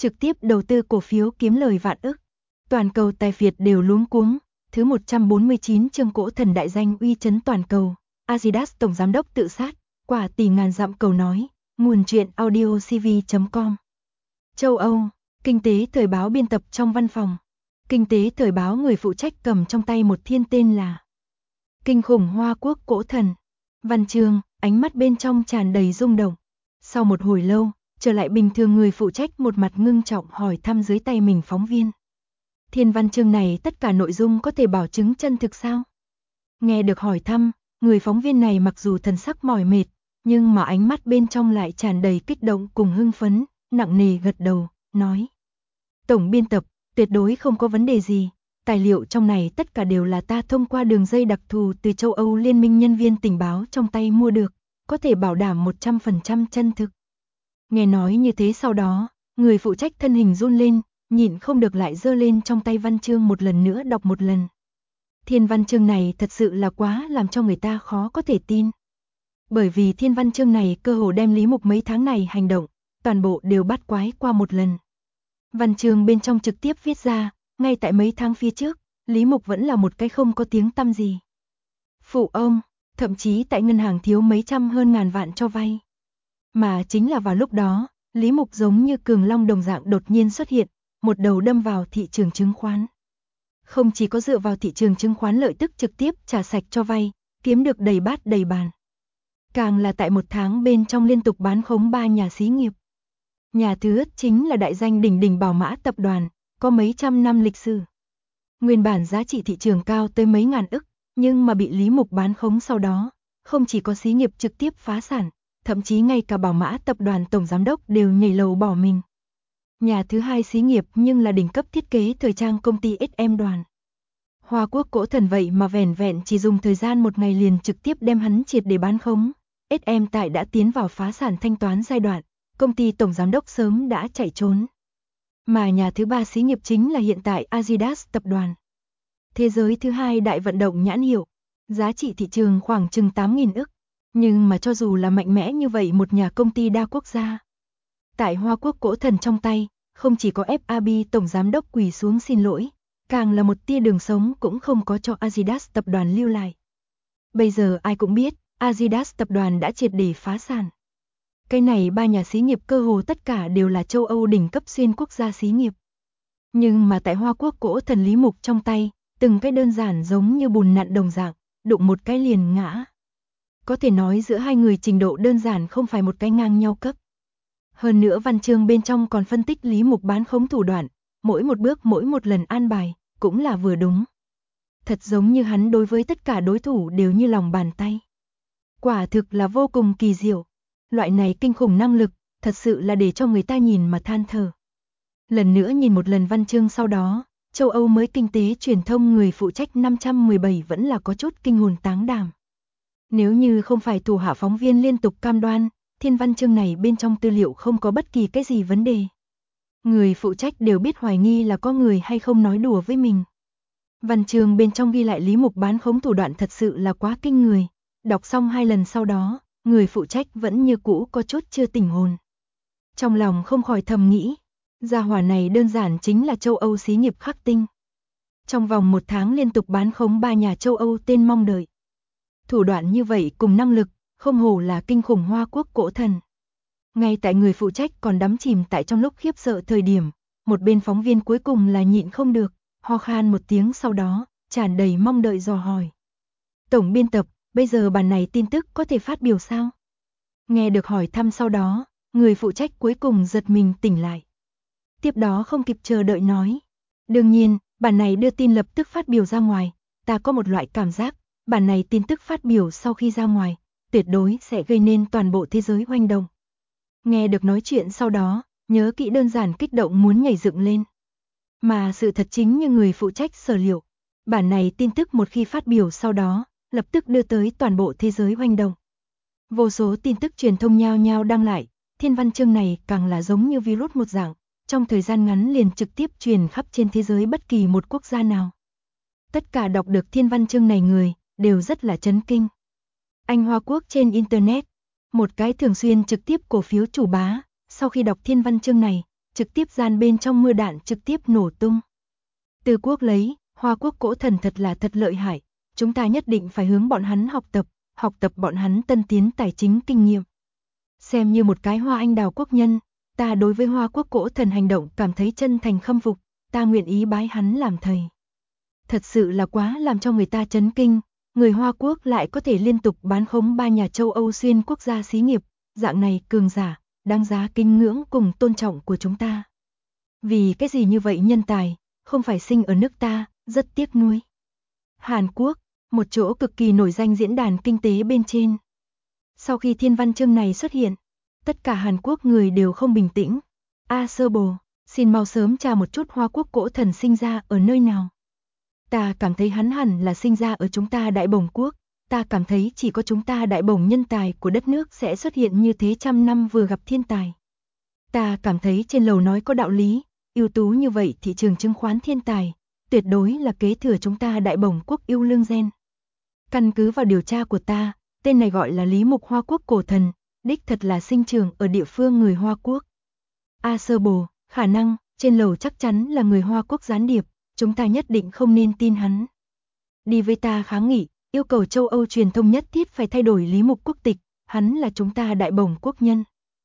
trực tiếp đầu tư cổ phiếu kiếm lời vạn ức. Toàn cầu tài phiệt đều luống cuống. Thứ 149 chương cỗ thần đại danh uy chấn toàn cầu. Adidas tổng giám đốc tự sát, quả tỷ ngàn dặm cầu nói. Nguồn truyện audiocv.com. Châu Âu, Kinh tế thời báo biên tập trong văn phòng. Kinh tế thời báo người phụ trách cầm trong tay một thiên tên là Kinh khủng Hoa Quốc cỗ thần. Văn chương, ánh mắt bên trong tràn đầy rung động. Sau một hồi lâu, trở lại bình thường người phụ trách một mặt ngưng trọng hỏi thăm dưới tay mình phóng viên. Thiên văn chương này tất cả nội dung có thể bảo chứng chân thực sao? Nghe được hỏi thăm, người phóng viên này mặc dù thần sắc mỏi mệt, nhưng mà ánh mắt bên trong lại tràn đầy kích động cùng hưng phấn, nặng nề gật đầu, nói. Tổng biên tập, tuyệt đối không có vấn đề gì, tài liệu trong này tất cả đều là ta thông qua đường dây đặc thù từ châu Âu liên minh nhân viên tình báo trong tay mua được, có thể bảo đảm 100% chân thực. Nghe nói như thế sau đó, người phụ trách thân hình run lên, nhịn không được lại giơ lên trong tay văn chương một lần nữa đọc một lần. Thiên văn chương này thật sự là quá làm cho người ta khó có thể tin. Bởi vì thiên văn chương này cơ hồ đem Lý Mục mấy tháng này hành động, toàn bộ đều bắt quái qua một lần. Văn chương bên trong trực tiếp viết ra, ngay tại mấy tháng phía trước, Lý Mục vẫn là một cái không có tiếng tăm gì. Phụ ông, thậm chí tại ngân hàng thiếu mấy trăm hơn ngàn vạn cho vay. Mà chính là vào lúc đó, Lý Mục giống như cường long đồng dạng đột nhiên xuất hiện, một đầu đâm vào thị trường chứng khoán. Không chỉ có dựa vào thị trường chứng khoán lợi tức trực tiếp trả sạch cho vay, kiếm được đầy bát đầy bàn. Càng là tại một tháng bên trong liên tục bán khống 3 nhà xí nghiệp. Nhà thứ nhất chính là đại danh đỉnh đỉnh Bảo Mã tập đoàn, có mấy trăm năm lịch sử. Nguyên bản giá trị thị trường cao tới mấy ngàn ức, nhưng mà bị Lý Mục bán khống sau đó, không chỉ có xí nghiệp trực tiếp phá sản, thậm chí ngay cả Bảo Mã tập đoàn tổng giám đốc đều nhảy lầu bỏ mình. Nhà thứ hai xí nghiệp nhưng là đỉnh cấp thiết kế thời trang công ty SM Đoàn. Hoa Quốc cỗ thần vậy mà vẻn vẹn chỉ dùng thời gian một ngày liền trực tiếp đem hắn triệt để bán khống. SM tại đã tiến vào phá sản thanh toán giai đoạn, công ty tổng giám đốc sớm đã chạy trốn. Mà nhà thứ ba xí nghiệp chính là hiện tại Adidas tập đoàn. Thế giới thứ hai đại vận động nhãn hiệu, giá trị thị trường khoảng chừng 8.000 ức. Nhưng mà cho dù là mạnh mẽ như vậy một nhà công ty đa quốc gia, tại Hoa Quốc cỗ thần trong tay, không chỉ có FAB tổng giám đốc quỳ xuống xin lỗi, càng là một tia đường sống cũng không có cho Adidas tập đoàn lưu lại. Bây giờ ai cũng biết, Adidas tập đoàn đã triệt để phá sản. Cái này ba nhà xí nghiệp cơ hồ tất cả đều là châu Âu đỉnh cấp xuyên quốc gia xí nghiệp. Nhưng mà tại Hoa Quốc cỗ thần Lý Mục trong tay, từng cái đơn giản giống như bùn nặn đồng dạng, đụng một cái liền ngã. Có thể nói giữa hai người trình độ đơn giản không phải một cái ngang nhau cấp. Hơn nữa văn chương bên trong còn phân tích Lý Mục bán khống thủ đoạn, mỗi một bước mỗi một lần an bài, cũng là vừa đúng. Thật giống như hắn đối với tất cả đối thủ đều như lòng bàn tay. Quả thực là vô cùng kỳ diệu. Loại này kinh khủng năng lực, thật sự là để cho người ta nhìn mà than thở. Lần nữa nhìn một lần văn chương sau đó, châu Âu mới kinh tế truyền thông người phụ trách 517 vẫn là có chút kinh hồn táng đảm. Nếu như không phải thủ hạ phóng viên liên tục cam đoan, thiên văn chương này bên trong tư liệu không có bất kỳ cái gì vấn đề. Người phụ trách đều biết hoài nghi là có người hay không nói đùa với mình. Văn chương bên trong ghi lại Lý Mục bán khống thủ đoạn thật sự là quá kinh người. Đọc xong 2 lần sau đó, người phụ trách vẫn như cũ có chút chưa tỉnh hồn. Trong lòng không khỏi thầm nghĩ, gia hỏa này đơn giản chính là châu Âu xí nghiệp khắc tinh. Trong vòng 1 tháng liên tục bán khống 3 nhà châu Âu tên mong đợi. Thủ đoạn như vậy cùng năng lực, không hổ là kinh khủng Hoa Quốc cỗ thần. Ngay tại người phụ trách còn đắm chìm tại trong lúc khiếp sợ thời điểm, một bên phóng viên cuối cùng là nhịn không được, ho khan một tiếng sau đó, tràn đầy mong đợi dò hỏi. Tổng biên tập, bây giờ bản này tin tức có thể phát biểu sao? Nghe được hỏi thăm sau đó, người phụ trách cuối cùng giật mình tỉnh lại. Tiếp đó không kịp chờ đợi nói. Đương nhiên, bản này đưa tin lập tức phát biểu ra ngoài, ta có một loại cảm giác, bản này tin tức phát biểu sau khi ra ngoài, tuyệt đối sẽ gây nên toàn bộ thế giới hoành động. Nghe được nói chuyện sau đó, nhớ kỹ đơn giản kích động muốn nhảy dựng lên. Mà sự thật chính như người phụ trách sở liệu, bản này tin tức một khi phát biểu sau đó, lập tức đưa tới toàn bộ thế giới hoành động. Vô số tin tức truyền thông nhao nhao đăng lại, thiên văn chương này càng là giống như virus một dạng, trong thời gian ngắn liền trực tiếp truyền khắp trên thế giới bất kỳ một quốc gia nào. Tất cả đọc được thiên văn chương này người, đều rất là chấn kinh. Anh Hoa Quốc trên Internet, một cái thường xuyên trực tiếp cổ phiếu chủ bá, sau khi đọc thiên văn chương này, trực tiếp gian bên trong mưa đạn trực tiếp nổ tung. Từ quốc lấy, Hoa Quốc cổ thần thật là thật lợi hại, chúng ta nhất định phải hướng bọn hắn học tập bọn hắn tân tiến tài chính kinh nghiệm. Xem như một cái Hoa Anh đào quốc nhân, ta đối với Hoa Quốc cổ thần hành động cảm thấy chân thành khâm phục, ta nguyện ý bái hắn làm thầy. Thật sự là quá làm cho người ta chấn kinh, người Hoa Quốc lại có thể liên tục bán khống 3 nhà châu Âu xuyên quốc gia xí nghiệp, dạng này cường giả, đáng giá kính ngưỡng cùng tôn trọng của chúng ta. Vì cái gì như vậy nhân tài, không phải sinh ở nước ta, rất tiếc nuối. Hàn Quốc, một chỗ cực kỳ nổi danh diễn đàn kinh tế bên trên. Sau khi thiên văn chương này xuất hiện, tất cả Hàn Quốc người đều không bình tĩnh. Sơ bồ, xin mau sớm tra một chút Hoa Quốc cổ thần sinh ra ở nơi nào. Ta cảm thấy hắn hẳn là sinh ra ở chúng ta Đại Bổng quốc, ta cảm thấy chỉ có chúng ta Đại Bổng nhân tài của đất nước sẽ xuất hiện như thế trăm năm vừa gặp thiên tài. Ta cảm thấy trên lầu nói có đạo lý, ưu tú như vậy thị trường chứng khoán thiên tài, tuyệt đối là kế thừa chúng ta Đại Bổng quốc yêu lương gen. Căn cứ vào điều tra của ta, tên này gọi là Lý Mục Hoa Quốc cổ thần, đích thật là sinh trưởng ở địa phương người Hoa Quốc. Sơ bồ, khả năng, trên lầu chắc chắn là người Hoa Quốc gián điệp, chúng ta nhất định không nên tin hắn. Đi với ta kháng nghị, yêu cầu châu Âu truyền thông nhất thiết phải thay đổi Lý Mục quốc tịch, hắn là chúng ta Đại Bổng quốc nhân.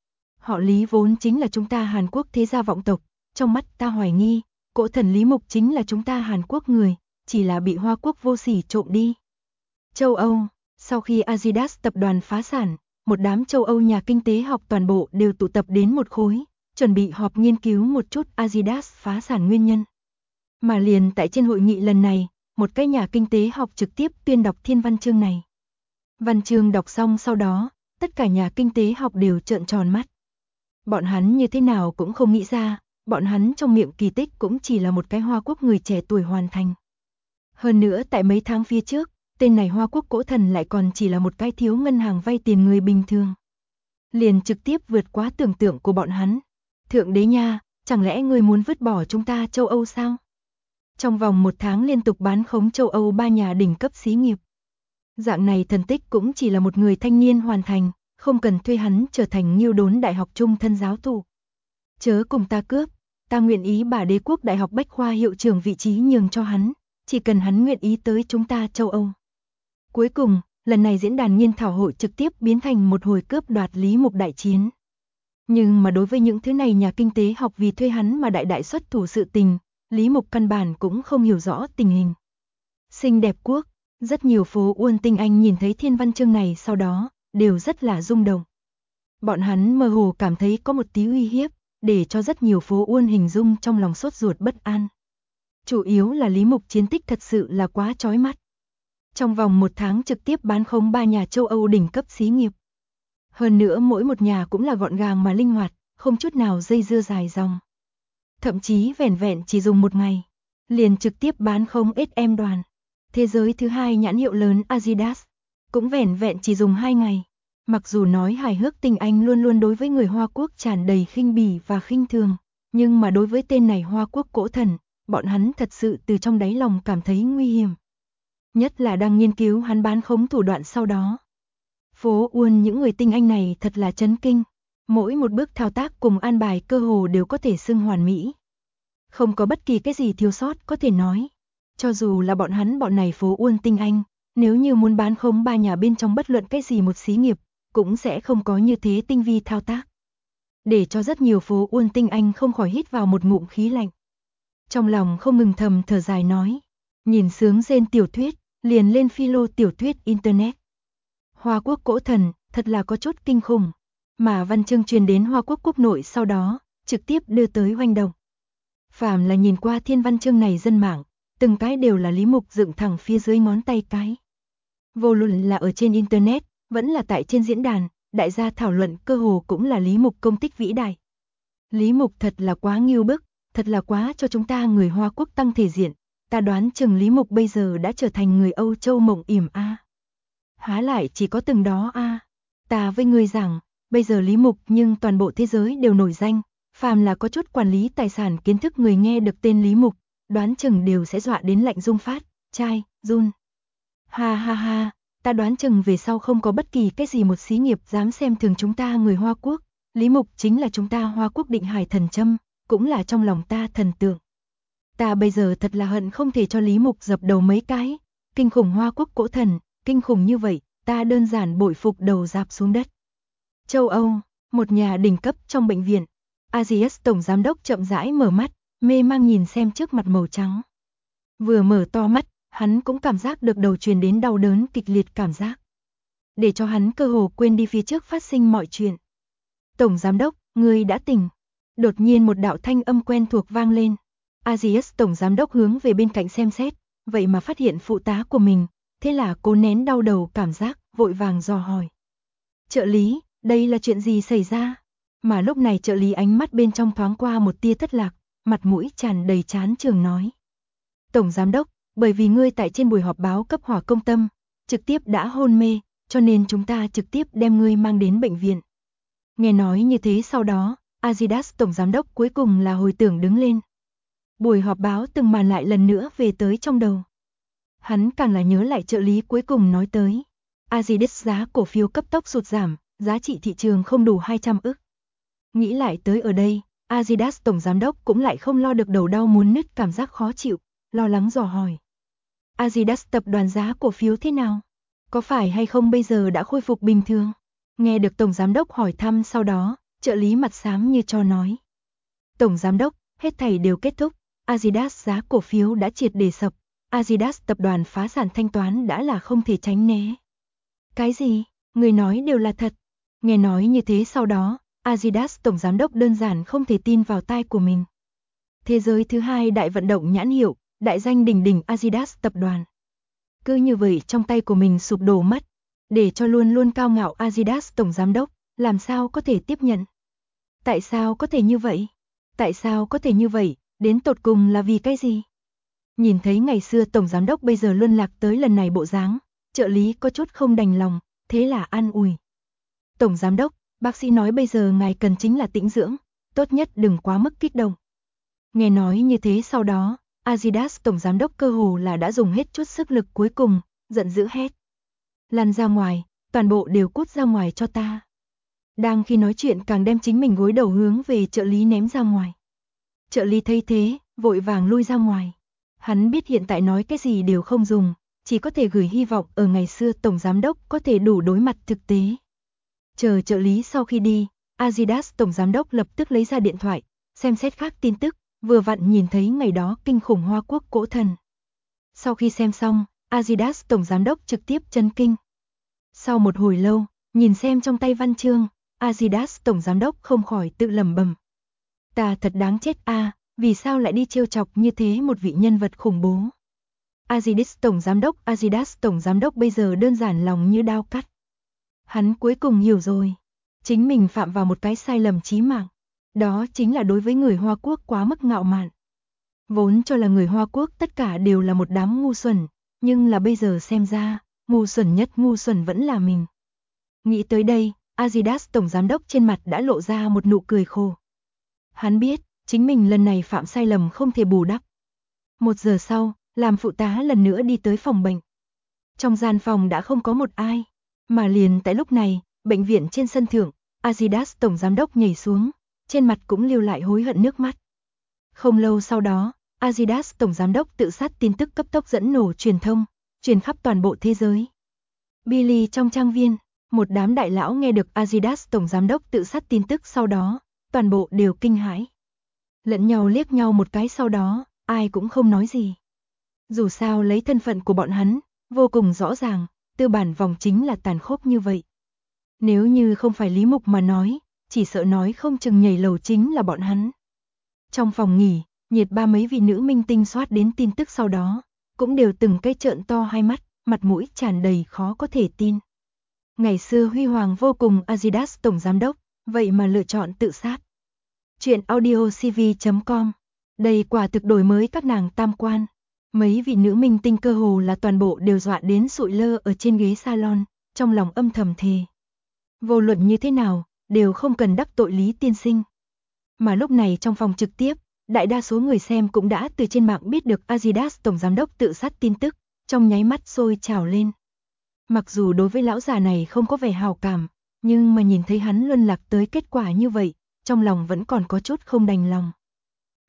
Họ Lý vốn chính là chúng ta Hàn Quốc thế gia vọng tộc, trong mắt ta hoài nghi, cổ thần Lý Mục chính là chúng ta Hàn Quốc người, chỉ là bị Hoa Quốc vô sỉ trộm đi. Châu Âu, sau khi Adidas tập đoàn phá sản, một đám châu Âu nhà kinh tế học toàn bộ đều tụ tập đến một khối, chuẩn bị họp nghiên cứu một chút Adidas phá sản nguyên nhân. Mà liền tại trên hội nghị lần này, một cái nhà kinh tế học trực tiếp tuyên đọc thiên văn chương này. Văn chương đọc xong sau đó, tất cả nhà kinh tế học đều trợn tròn mắt. Bọn hắn như thế nào cũng không nghĩ ra, bọn hắn trong miệng kỳ tích cũng chỉ là một cái Hoa Quốc người trẻ tuổi hoàn thành. Hơn nữa tại mấy tháng phía trước, tên này Hoa Quốc cổ thần lại còn chỉ là một cái thiếu ngân hàng vay tiền người bình thường. Liền trực tiếp vượt quá tưởng tượng của bọn hắn. Thượng đế nha, chẳng lẽ ngươi muốn vứt bỏ chúng ta châu Âu sao? Trong vòng 1 tháng liên tục bán khống châu Âu 3 nhà đỉnh cấp xí nghiệp. Dạng này thần tích cũng chỉ là một người thanh niên hoàn thành, không cần thuê hắn trở thành Nghiêu Đốn Đại học trung thân giáo thụ. Chớ cùng ta cướp, ta nguyện ý bà Đế quốc Đại học Bách khoa hiệu trưởng vị trí nhường cho hắn, chỉ cần hắn nguyện ý tới chúng ta châu Âu. Cuối cùng, lần này diễn đàn nghiên thảo hội trực tiếp biến thành một hồi cướp đoạt Lý Mục đại chiến. Nhưng mà đối với những thứ này nhà kinh tế học vì thuê hắn mà đại xuất thủ sự tình, Lý Mục căn bản cũng không hiểu rõ tình hình. Xinh đẹp quốc, rất nhiều phố Uôn tinh anh nhìn thấy thiên văn chương này sau đó, đều rất là rung động. Bọn hắn mơ hồ cảm thấy có một tí uy hiếp, để cho rất nhiều phố Uôn hình dung trong lòng sốt ruột bất an. Chủ yếu là Lý Mục chiến tích thật sự là quá chói mắt. Trong vòng 1 tháng trực tiếp bán khống 3 nhà châu Âu đỉnh cấp xí nghiệp. Hơn nữa mỗi một nhà cũng là gọn gàng mà linh hoạt, không chút nào dây dưa dài dòng. Thậm chí vẻn vẹn chỉ dùng 1 ngày, liền trực tiếp bán khống SM đoàn. Thế giới thứ 2 nhãn hiệu lớn Adidas, cũng vẻn vẹn chỉ dùng 2 ngày. Mặc dù nói hài hước tinh anh luôn luôn đối với người Hoa Quốc tràn đầy khinh bỉ và khinh thường, nhưng mà đối với tên này Hoa Quốc cổ thần, bọn hắn thật sự từ trong đáy lòng cảm thấy nguy hiểm. Nhất là đang nghiên cứu hắn bán khống thủ đoạn sau đó. Phố Uôn những người tinh anh này thật là chấn kinh, mỗi một bước thao tác cùng an bài cơ hồ đều có thể xưng hoàn mỹ. Không có bất kỳ cái gì thiếu sót có thể nói. Cho dù là bọn này phố Uôn tinh anh, nếu như muốn bán khống 3 nhà bên trong bất luận cái gì một xí nghiệp, cũng sẽ không có như thế tinh vi thao tác. Để cho rất nhiều phố Uôn tinh anh không khỏi hít vào một ngụm khí lạnh. Trong lòng không ngừng thầm thở dài nói, nhìn sướng rên tiểu thuyết, liền lên philo tiểu thuyết internet. Hoa Quốc cổ thần, thật là có chút kinh khủng, mà văn chương truyền đến Hoa Quốc quốc nội sau đó, trực tiếp đưa tới hoành động. Phàm là nhìn qua thiên văn chương này dân mạng, từng cái đều là Lý Mục dựng thẳng phía dưới ngón tay cái. Vô luận là ở trên internet, vẫn là tại trên diễn đàn, đại gia thảo luận cơ hồ cũng là Lý Mục công tích vĩ đại. Lý Mục thật là quá nghiêu bức, thật là quá cho chúng ta người Hoa Quốc tăng thể diện, ta đoán chừng Lý Mục bây giờ đã trở thành người Âu Châu mộng yểm a. Há lại chỉ có từng đó a. Ta với ngươi rằng, bây giờ Lý Mục nhưng toàn bộ thế giới đều nổi danh, phàm là có chút quản lý tài sản kiến thức người nghe được tên Lý Mục, đoán chừng đều sẽ dọa đến lạnh rung phát, chai, run. Ha ha ha, ta đoán chừng về sau không có bất kỳ cái gì một xí nghiệp dám xem thường chúng ta người Hoa Quốc, Lý Mục chính là chúng ta Hoa Quốc định hải thần châm, cũng là trong lòng ta thần tượng. Ta bây giờ thật là hận không thể cho Lý Mục dập đầu mấy cái, kinh khủng Hoa Quốc cổ thần, kinh khủng như vậy, ta đơn giản bội phục đầu rạp xuống đất. Châu Âu, một nhà đỉnh cấp trong bệnh viện, Aziz tổng giám đốc chậm rãi mở mắt, mê mang nhìn xem trước mặt màu trắng. Vừa mở to mắt, hắn cũng cảm giác được đầu truyền đến đau đớn kịch liệt cảm giác. Để cho hắn cơ hồ quên đi phía trước phát sinh mọi chuyện. Tổng giám đốc, ngươi đã tỉnh. Đột nhiên một đạo thanh âm quen thuộc vang lên. Aziz tổng giám đốc hướng về bên cạnh xem xét, vậy mà phát hiện phụ tá của mình, thế là cố nén đau đầu cảm giác, vội vàng dò hỏi. Trợ lý, đây là chuyện gì xảy ra? Mà lúc này trợ lý ánh mắt bên trong thoáng qua một tia thất lạc, mặt mũi tràn đầy chán chường nói. Tổng giám đốc, bởi vì ngươi tại trên buổi họp báo cấp hỏa công tâm, trực tiếp đã hôn mê, cho nên chúng ta trực tiếp đem ngươi mang đến bệnh viện. Nghe nói như thế sau đó, Aziz tổng giám đốc cuối cùng là hồi tưởng đứng lên. Buổi họp báo từng màn lại lần nữa về tới trong đầu. Hắn càng là nhớ lại trợ lý cuối cùng nói tới. Aziz giá cổ phiếu cấp tốc sụt giảm, giá trị thị trường không đủ 200 ức. Nghĩ lại tới ở đây, Aziz tổng giám đốc cũng lại không lo được đầu đau muốn nứt cảm giác khó chịu, lo lắng dò hỏi. Aziz tập đoàn giá cổ phiếu thế nào? Có phải hay không bây giờ đã khôi phục bình thường? Nghe được tổng giám đốc hỏi thăm sau đó, trợ lý mặt xám như cho nói. Tổng giám đốc, hết thảy đều kết thúc, Aziz giá cổ phiếu đã triệt để sập, Aziz tập đoàn phá sản thanh toán đã là không thể tránh né. Cái gì? Người nói đều là thật. Nghe nói như thế sau đó, Aziz tổng giám đốc đơn giản không thể tin vào tai của mình. Thế giới thứ hai đại vận động nhãn hiệu, đại danh đỉnh đỉnh Aziz tập đoàn. Cứ như vậy trong tay của mình sụp đổ mất, để cho luôn luôn cao ngạo Aziz tổng giám đốc, làm sao có thể tiếp nhận? Tại sao có thể như vậy? Tại sao có thể như vậy, đến tột cùng là vì cái gì? Nhìn thấy ngày xưa tổng giám đốc bây giờ luân lạc tới lần này bộ dáng, trợ lý có chút không đành lòng, thế là an ủi. Tổng giám đốc, bác sĩ nói bây giờ ngài cần chính là tĩnh dưỡng, tốt nhất đừng quá mức kích động. Nghe nói như thế sau đó, Aziz tổng giám đốc cơ hồ là đã dùng hết chút sức lực cuối cùng, giận dữ hét. Lăn ra ngoài, toàn bộ đều cút ra ngoài cho ta. Đang khi nói chuyện càng đem chính mình gối đầu hướng về trợ lý ném ra ngoài. Trợ lý thấy thế, vội vàng lui ra ngoài. Hắn biết hiện tại nói cái gì đều không dùng, chỉ có thể gửi hy vọng ở ngày xưa tổng giám đốc có thể đủ đối mặt thực tế. Chờ trợ lý sau khi đi, Aziz tổng giám đốc lập tức lấy ra điện thoại, xem xét khác tin tức, vừa vặn nhìn thấy ngày đó kinh khủng Hoa Quốc cổ thần. Sau khi xem xong, Aziz tổng giám đốc trực tiếp chấn kinh. Sau một hồi lâu, nhìn xem trong tay văn chương, Aziz tổng giám đốc không khỏi tự lẩm bẩm. Ta thật đáng chết a, vì sao lại đi trêu chọc như thế một vị nhân vật khủng bố. Aziz tổng giám đốc bây giờ đơn giản lòng như đao cắt. Hắn cuối cùng hiểu rồi, chính mình phạm vào một cái sai lầm chí mạng, đó chính là đối với người Hoa Quốc quá mức ngạo mạn. Vốn cho là người Hoa Quốc tất cả đều là một đám ngu xuẩn, nhưng là bây giờ xem ra, ngu xuẩn nhất ngu xuẩn vẫn là mình. Nghĩ tới đây, Aziz tổng giám đốc trên mặt đã lộ ra một nụ cười khổ. Hắn biết, chính mình lần này phạm sai lầm không thể bù đắp. 1 giờ sau, làm phụ tá lần nữa đi tới phòng bệnh. Trong gian phòng đã không có một ai, mà liền tại lúc này, bệnh viện trên sân thượng, Aziz tổng giám đốc nhảy xuống, trên mặt cũng lưu lại hối hận nước mắt. Không lâu sau đó, Aziz tổng giám đốc tự sát tin tức cấp tốc dẫn nổ truyền thông, truyền khắp toàn bộ thế giới. Billy trong trang viên, một đám đại lão nghe được Aziz tổng giám đốc tự sát tin tức sau đó, toàn bộ đều kinh hãi. Lẫn nhau liếc nhau một cái sau đó, ai cũng không nói gì. Dù sao lấy thân phận của bọn hắn, vô cùng rõ ràng, tư bản vòng chính là tàn khốc như vậy. Nếu như không phải Lý Mục mà nói, chỉ sợ nói không chừng nhảy lầu chính là bọn hắn. Trong phòng nghỉ, nhiệt ba mấy vị nữ minh tinh soát đến tin tức sau đó, cũng đều từng cái trợn to hai mắt, mặt mũi tràn đầy khó có thể tin. Ngày xưa huy hoàng vô cùng Aziz tổng giám đốc, vậy mà lựa chọn tự sát. Chuyện audiocv.com. Đây quả thực đổi mới các nàng tam quan. Mấy vị nữ minh tinh cơ hồ là toàn bộ đều dọa đến sụi lơ ở trên ghế salon, trong lòng âm thầm thề. Vô luận như thế nào, đều không cần đắc tội Lý tiên sinh. Mà lúc này trong phòng trực tiếp, đại đa số người xem cũng đã từ trên mạng biết được Aziz tổng giám đốc tự sát tin tức, trong nháy mắt sôi trào lên. Mặc dù đối với lão già này không có vẻ hào cảm, nhưng mà nhìn thấy hắn luân lạc tới kết quả như vậy, trong lòng vẫn còn có chút không đành lòng.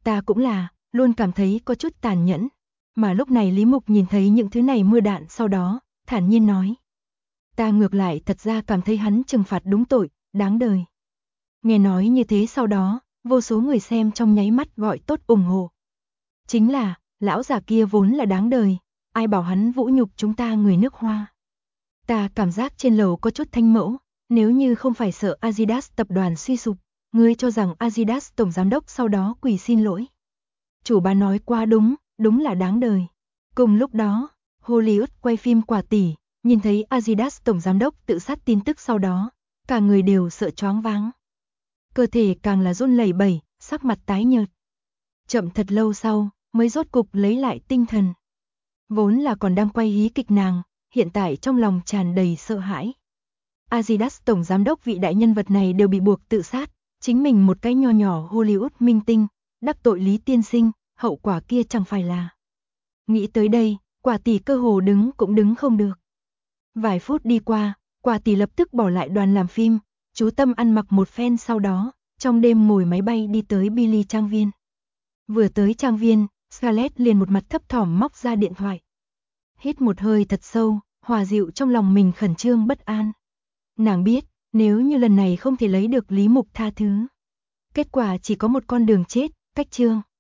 Ta cũng là, luôn cảm thấy có chút tàn nhẫn. Mà lúc này Lý Mục nhìn thấy những thứ này mưa đạn sau đó, thản nhiên nói. Ta ngược lại thật ra cảm thấy hắn trừng phạt đúng tội, đáng đời. Nghe nói như thế sau đó, vô số người xem trong nháy mắt gọi tốt ủng hộ. Chính là, lão già kia vốn là đáng đời, ai bảo hắn vũ nhục chúng ta người nước Hoa. Ta cảm giác trên lầu có chút thanh mẫu, nếu như không phải sợ Adidas tập đoàn suy sụp, ngươi cho rằng Adidas tổng giám đốc sau đó quỳ xin lỗi. Chủ bà nói quá đúng, đúng là đáng đời. Cùng lúc đó, Hollywood quay phim Quả Tỷ, nhìn thấy Adidas tổng giám đốc tự sát tin tức sau đó, cả người đều sợ choáng váng. Cơ thể càng là run lẩy bẩy, sắc mặt tái nhợt. Chậm thật lâu sau, mới rốt cục lấy lại tinh thần. Vốn là còn đang quay hí kịch nàng, hiện tại trong lòng tràn đầy sợ hãi. Adidas tổng giám đốc vị đại nhân vật này đều bị buộc tự sát, chính mình một cái nho nhỏ Hollywood minh tinh, đắc tội Lý tiên sinh, hậu quả kia chẳng phải là. Nghĩ tới đây, Quả Tỷ cơ hồ đứng cũng đứng không được. Vài phút đi qua, Quả Tỷ lập tức bỏ lại đoàn làm phim, chú tâm ăn mặc một phen sau đó, trong đêm ngồi máy bay đi tới Billy trang viên. Vừa tới trang viên, Scarlett liền một mặt thấp thỏm móc ra điện thoại. Hít một hơi thật sâu, hòa dịu trong lòng mình khẩn trương bất an. Nàng biết, nếu như lần này không thể lấy được Lý Mục tha thứ, kết quả chỉ có một con đường chết, cách Trương.